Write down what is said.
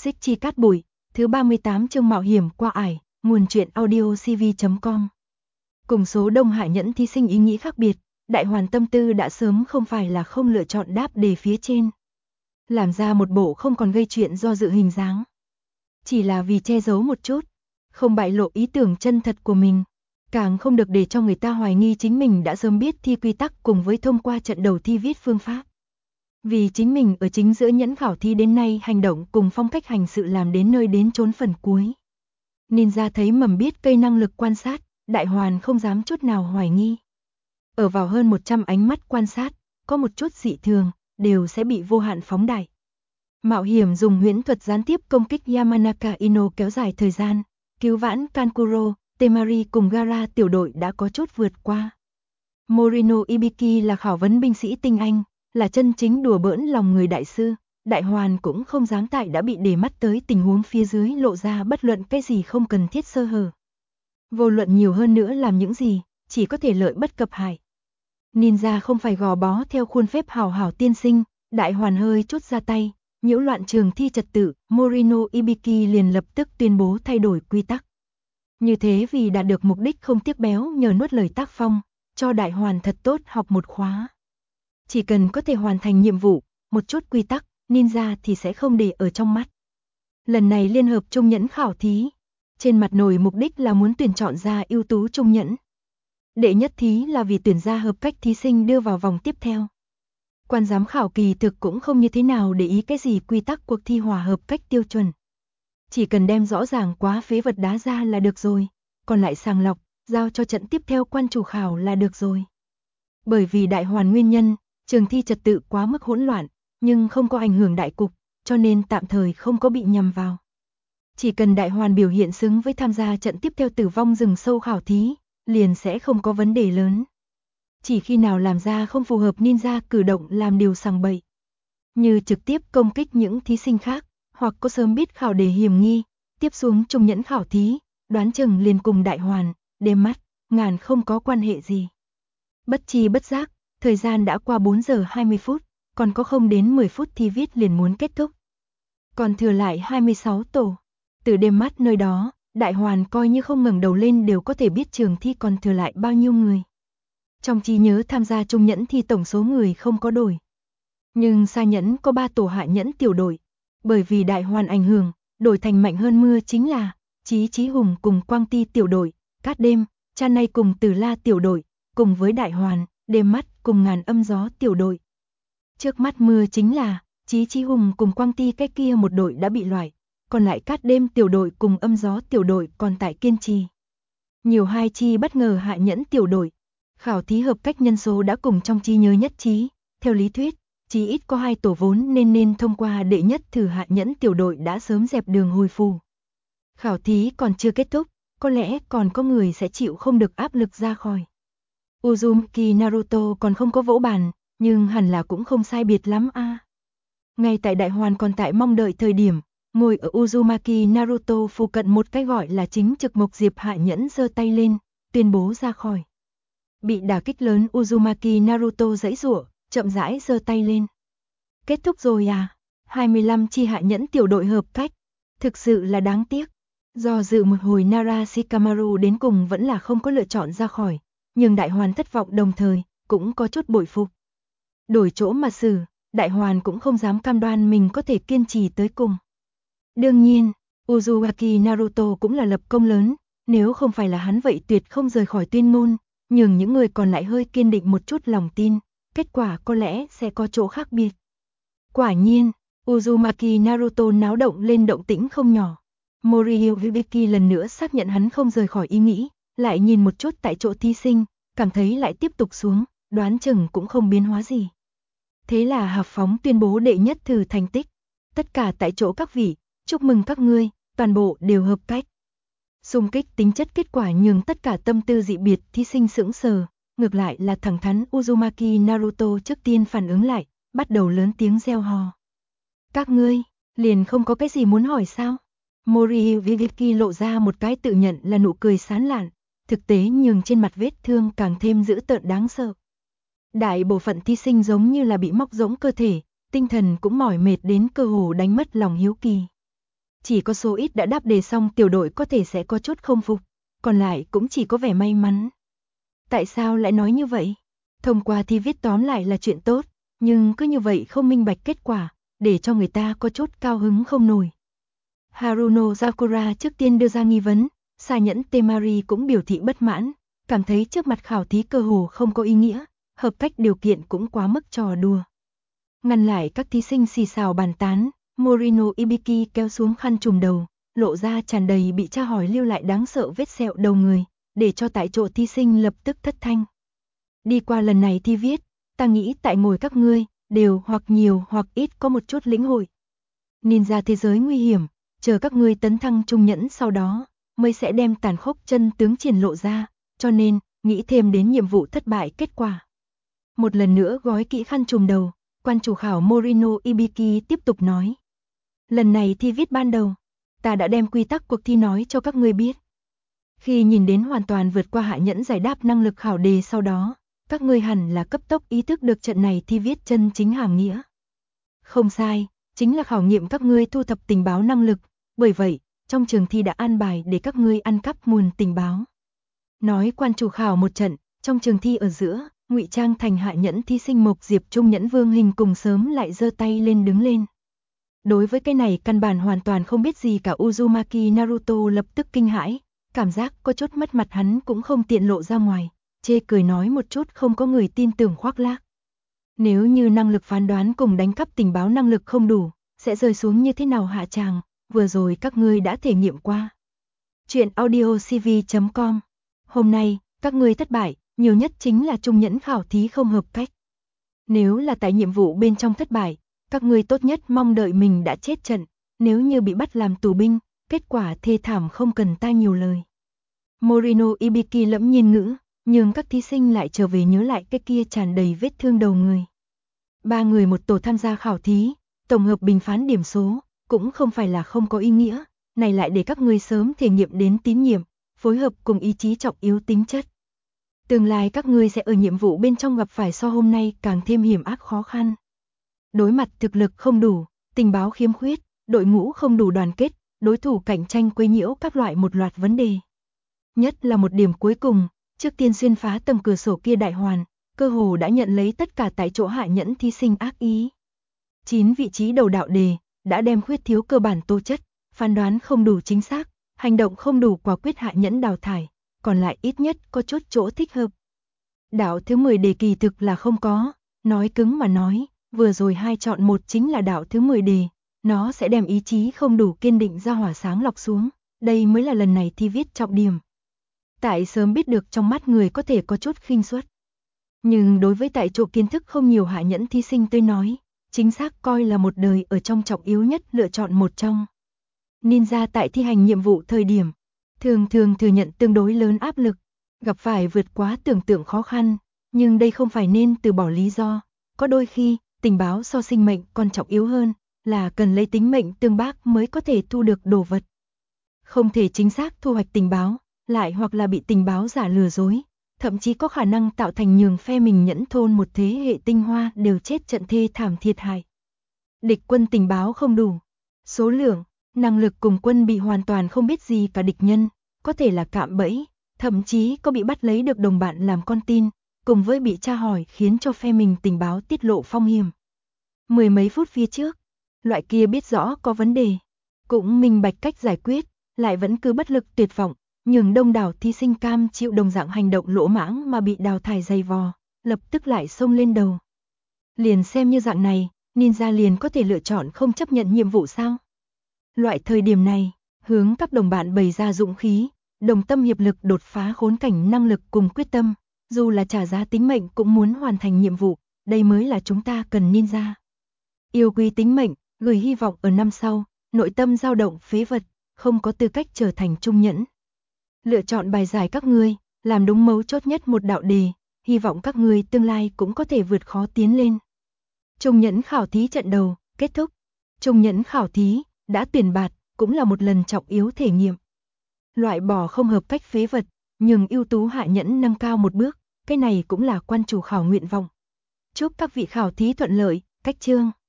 Xích chi cát bụi, thứ 38 chương mạo hiểm qua ải, nguồn truyện audio cv.com. Cùng số đông hạ nhẫn thí sinh ý nghĩ khác biệt, Đại Hoàn tâm tư đã sớm không phải là không lựa chọn đáp đề phía trên. Làm ra một bộ không còn gây chuyện do dự hình dáng. Chỉ là vì che giấu một chút, không bại lộ ý tưởng chân thật của mình, càng không được để cho người ta hoài nghi chính mình đã sớm biết thi quy tắc cùng với thông qua trận đầu thi viết phương pháp. Vì chính mình ở chính giữa nhẫn khảo thi đến nay hành động cùng phong cách hành sự làm đến nơi đến chốn phần cuối. Ninja thấy mầm biết cây năng lực quan sát, Đại Hoàn không dám chút nào hoài nghi. Ở vào hơn 100 ánh mắt quan sát, có một chút dị thường, đều sẽ bị vô hạn phóng đại. Mạo hiểm dùng huyễn thuật gián tiếp công kích Yamanaka Ino kéo dài thời gian, cứu vãn Kankuro, Temari cùng Gara tiểu đội đã có chút vượt qua. Morino Ibiki là khảo vấn binh sĩ tinh anh, là chân chính đùa bỡn lòng người đại sư, Đại Hoàn cũng không dám tại đã bị để mắt tới tình huống phía dưới lộ ra bất luận cái gì không cần thiết sơ hở. Vô luận nhiều hơn nữa làm những gì, chỉ có thể lợi bất cập hại. Ninja không phải gò bó theo khuôn phép hào hảo tiên sinh, Đại Hoàn hơi chút ra tay, nhiễu loạn trường thi trật tự, Morino Ibiki liền lập tức tuyên bố thay đổi quy tắc. Như thế vì đạt được mục đích không tiếc béo nhờ nuốt lời tác phong, cho Đại Hoàn thật tốt học một khóa. Chỉ cần có thể hoàn thành nhiệm vụ, một chút quy tắc, ninja thì sẽ không để ở trong mắt. Lần này liên hợp trung nhẫn khảo thí, trên mặt nổi mục đích là muốn tuyển chọn ra ưu tú trung nhẫn. Đệ nhất thí là vì tuyển ra hợp cách thí sinh đưa vào vòng tiếp theo. Quan giám khảo kỳ thực cũng không như thế nào để ý cái gì quy tắc cuộc thi hòa hợp cách tiêu chuẩn. Chỉ cần đem rõ ràng quá phế vật đá ra là được rồi, còn lại sàng lọc, giao cho trận tiếp theo quan chủ khảo là được rồi. Bởi vì Đại Hoàn nguyên nhân, trường thi trật tự quá mức hỗn loạn, nhưng không có ảnh hưởng đại cục, cho nên tạm thời không có bị nhầm vào. Chỉ cần Đại Hoàn biểu hiện xứng với tham gia trận tiếp theo tử vong rừng sâu khảo thí, liền sẽ không có vấn đề lớn. Chỉ khi nào làm ra không phù hợp ninja cử động làm điều sằng bậy, như trực tiếp công kích những thí sinh khác, hoặc có sớm biết khảo đề hiểm nghi, tiếp xuống trung nhẫn khảo thí, đoán chừng liền cùng Đại Hoàn, đêm mắt, ngàn không có quan hệ gì. Bất chi bất giác, thời gian đã qua 4 giờ 20 phút, còn có không đến 10 phút thi viết liền muốn kết thúc. Còn thừa lại 26 tổ. Từ đêm mắt nơi đó, Đại Hoàn coi như không ngẩng đầu lên đều có thể biết trường thi còn thừa lại bao nhiêu người. Trong trí nhớ tham gia trung nhẫn thi tổng số người không có đổi. Nhưng xa nhẫn có 3 tổ hạ nhẫn tiểu đội. Bởi vì Đại Hoàn ảnh hưởng, đổi thành mạnh hơn mưa chính là Chí Hùng cùng Quang Ti tiểu đội, Cát Đêm, Chan Nay cùng Từ La tiểu đội, cùng với Đại Hoàn, Đêm mắt cùng Ngàn Âm Gió tiểu đội. Trước mắt mưa chính là Chí Hùng cùng Quang Ti cái kia một đội đã bị loại, còn lại Cát Đêm tiểu đội cùng Âm Gió tiểu đội còn tại kiên trì. Nhiều hai chi bất ngờ hạ nhẫn tiểu đội. Khảo thí hợp cách nhân số đã cùng trong trí nhớ nhất trí, theo lý thuyết, chỉ ít có 2 tổ vốn nên thông qua đệ nhất thử hạ nhẫn tiểu đội đã sớm dẹp đường hồi phù. Khảo thí còn chưa kết thúc, có lẽ còn có người sẽ chịu không được áp lực ra khỏi. Uzumaki Naruto còn không có vỗ bàn, nhưng hẳn là cũng không sai biệt lắm a. Ngay tại Đại Hoàn còn tại mong đợi thời điểm, ngồi ở Uzumaki Naruto phụ cận một cái gọi là chính trực Mộc Diệp hạ nhẫn giơ tay lên, tuyên bố ra khỏi. Bị đả kích lớn Uzumaki Naruto giãy giụa, chậm rãi giơ tay lên. Kết thúc rồi à? 25 chi hạ nhẫn tiểu đội hợp cách. Thực sự là đáng tiếc. Do dự một hồi Nara Shikamaru đến cùng vẫn là không có lựa chọn ra khỏi, nhưng Đại Hoàn thất vọng đồng thời, cũng có chút bội phục. Đổi chỗ mà xử, Đại Hoàn cũng không dám cam đoan mình có thể kiên trì tới cùng. Đương nhiên, Uzumaki Naruto cũng là lập công lớn, nếu không phải là hắn vậy tuyệt không rời khỏi tuyên ngôn, nhường những người còn lại hơi kiên định một chút lòng tin, kết quả có lẽ sẽ có chỗ khác biệt. Quả nhiên, Uzumaki Naruto náo động lên động tĩnh không nhỏ. Morihiro Hibiki lần nữa xác nhận hắn không rời khỏi ý nghĩ, lại nhìn một chút tại chỗ thí sinh, cảm thấy lại tiếp tục xuống, đoán chừng cũng không biến hóa gì. Thế là hào phóng tuyên bố đệ nhất thử thành tích. Tất cả tại chỗ các vị, chúc mừng các ngươi, toàn bộ đều hợp cách. Xung kích tính chất kết quả nhường tất cả tâm tư dị biệt thí sinh sững sờ, ngược lại là thẳng thắn Uzumaki Naruto trước tiên phản ứng lại, bắt đầu lớn tiếng reo hò. Các ngươi, liền không có cái gì muốn hỏi sao? Morihiro Hibiki lộ ra một cái tự nhận là nụ cười sán lạn, thực tế nhường trên mặt vết thương càng thêm dữ tợn đáng sợ. Đại bộ phận thí sinh giống như là bị móc rỗng cơ thể, tinh thần cũng mỏi mệt đến cơ hồ đánh mất lòng hiếu kỳ. Chỉ có số ít đã đáp đề xong tiểu đội có thể sẽ có chút không phục, còn lại cũng chỉ có vẻ may mắn. Tại sao lại nói như vậy? Thông qua thi viết tóm lại là chuyện tốt, nhưng cứ như vậy không minh bạch kết quả, để cho người ta có chút cao hứng không nổi. Haruno Sakura trước tiên đưa ra nghi vấn, Sa Nhẫn Temari cũng biểu thị bất mãn, cảm thấy trước mặt khảo thí cơ hồ không có ý nghĩa, hợp cách điều kiện cũng quá mức trò đùa. Ngăn lại các thí sinh xì xào bàn tán, Morino Ibiki kéo xuống khăn trùm đầu, lộ ra tràn đầy bị tra hỏi lưu lại đáng sợ vết sẹo đầu người, để cho tại chỗ thí sinh lập tức thất thanh. Đi qua lần này thi viết, ta nghĩ tại ngồi các ngươi, đều hoặc nhiều hoặc ít có một chút lĩnh hội. Ninja thế giới nguy hiểm, chờ các ngươi tấn thăng trung nhẫn sau đó, mới sẽ đem tàn khốc chân tướng triển lộ ra, cho nên, nghĩ thêm đến nhiệm vụ thất bại kết quả. Một lần nữa gói kỹ khăn trùm đầu, quan chủ khảo Morino Ibiki tiếp tục nói. Lần này thi viết ban đầu, ta đã đem quy tắc cuộc thi nói cho các ngươi biết. Khi nhìn đến hoàn toàn vượt qua hạ nhẫn giải đáp năng lực khảo đề sau đó, các ngươi hẳn là cấp tốc ý thức được trận này thi viết chân chính hàm nghĩa. Không sai, chính là khảo nghiệm các ngươi thu thập tình báo năng lực, bởi vậy, trong trường thi đã an bài để các ngươi ăn cắp nguồn tình báo. Nói quan chủ khảo một trận, trong trường thi ở giữa, ngụy trang thành hạ nhẫn thí sinh Mộc Diệp Trung nhẫn Vương Hình cùng sớm lại giơ tay lên đứng lên. Đối với cái này căn bản hoàn toàn không biết gì cả Uzumaki Naruto lập tức kinh hãi, cảm giác có chút mất mặt hắn cũng không tiện lộ ra ngoài, chê cười nói một chút không có người tin tưởng khoác lác. Nếu như năng lực phán đoán cùng đánh cắp tình báo năng lực không đủ, sẽ rơi xuống như thế nào hạ tràng, vừa rồi các ngươi đã thể nghiệm qua. Chuyện audiocv.com. Hôm nay, các ngươi thất bại, nhiều nhất chính là trung nhẫn khảo thí không hợp cách. Nếu là tại nhiệm vụ bên trong thất bại, các ngươi tốt nhất mong đợi mình đã chết trận, nếu như bị bắt làm tù binh, kết quả thê thảm không cần ta nhiều lời. Morino Ibiki lẫm nhiên ngữ, nhưng các thí sinh lại trở về nhớ lại cái kia tràn đầy vết thương đầu người. 3 người một tổ tham gia khảo thí, tổng hợp bình phán điểm số, cũng không phải là không có ý nghĩa, này lại để các ngươi sớm thể nghiệm đến tín nhiệm, phối hợp cùng ý chí trọng yếu tính chất. Tương lai các ngươi sẽ ở nhiệm vụ bên trong gặp phải so hôm nay càng thêm hiểm ác khó khăn. Đối mặt thực lực không đủ, tình báo khiếm khuyết, đội ngũ không đủ đoàn kết, đối thủ cạnh tranh quấy nhiễu các loại một loạt vấn đề. Nhất là một điểm cuối cùng, trước tiên xuyên phá tầng cửa sổ kia đại hoàn, cơ hồ đã nhận lấy tất cả tại chỗ hạ nhẫn thí sinh ác ý. 9 vị trí đầu đạo đề, đã đem khuyết thiếu cơ bản tố chất, phán đoán không đủ chính xác, hành động không đủ quả quyết hạ nhẫn đào thải, còn lại ít nhất có chút chỗ thích hợp. Đạo thứ 10 đề kỳ thực là không có, nói cứng mà nói, vừa rồi 2 chọn 1 chính là đạo thứ 10 đề, nó sẽ đem ý chí không đủ kiên định ra hỏa sáng lọc xuống, đây mới là lần này thi viết trọng điểm. Tại sớm biết được trong mắt người có thể có chút khinh suất. Nhưng đối với tại chỗ kiến thức không nhiều hạ nhẫn thí sinh tôi nói, chính xác coi là một đời ở trong trọng yếu nhất lựa chọn một trong. Ninja tại thi hành nhiệm vụ thời điểm, thường thừa nhận tương đối lớn áp lực, gặp phải vượt quá tưởng tượng khó khăn, nhưng đây không phải nên từ bỏ lý do. Có đôi khi, tình báo so sinh mệnh còn trọng yếu hơn, là cần lấy tính mệnh tương bác mới có thể thu được đồ vật. Không thể chính xác thu hoạch tình báo, lại hoặc là bị tình báo giả lừa dối, thậm chí có khả năng tạo thành nhường phe mình nhẫn thôn một thế hệ tinh hoa đều chết trận thê thảm thiệt hại. Địch quân tình báo không đủ, số lượng, năng lực cùng quân bị hoàn toàn không biết gì cả địch nhân, có thể là cạm bẫy, thậm chí có bị bắt lấy được đồng bạn làm con tin, cùng với bị tra hỏi khiến cho phe mình tình báo tiết lộ phong hiểm. Mười mấy phút phía trước, loại kia biết rõ có vấn đề, cũng minh bạch cách giải quyết, lại vẫn cứ bất lực tuyệt vọng, nhường đông đảo thí sinh cam chịu đồng dạng hành động lỗ mãng mà bị đào thải dày vò, lập tức lại xông lên đầu. Liền xem như dạng này, ninja liền có thể lựa chọn không chấp nhận nhiệm vụ sao? Loại thời điểm này, hướng các đồng bạn bày ra dũng khí, đồng tâm hiệp lực đột phá khốn cảnh năng lực cùng quyết tâm, dù là trả giá tính mệnh cũng muốn hoàn thành nhiệm vụ, đây mới là chúng ta cần ninja. Yêu quý tính mệnh, gửi hy vọng ở năm sau, nội tâm dao động phế vật, không có tư cách trở thành trung nhẫn. Lựa chọn bài giải các ngươi, làm đúng mấu chốt nhất một đạo đề, hy vọng các ngươi tương lai cũng có thể vượt khó tiến lên. Trung nhẫn khảo thí trận đầu, kết thúc. Trung nhẫn khảo thí, đã tuyển bạt, cũng là một lần trọng yếu thể nghiệm. Loại bỏ không hợp cách phế vật, nhưng ưu tú hạ nhẫn nâng cao một bước, cái này cũng là quan chủ khảo nguyện vọng. Chúc các vị khảo thí thuận lợi, cách chương.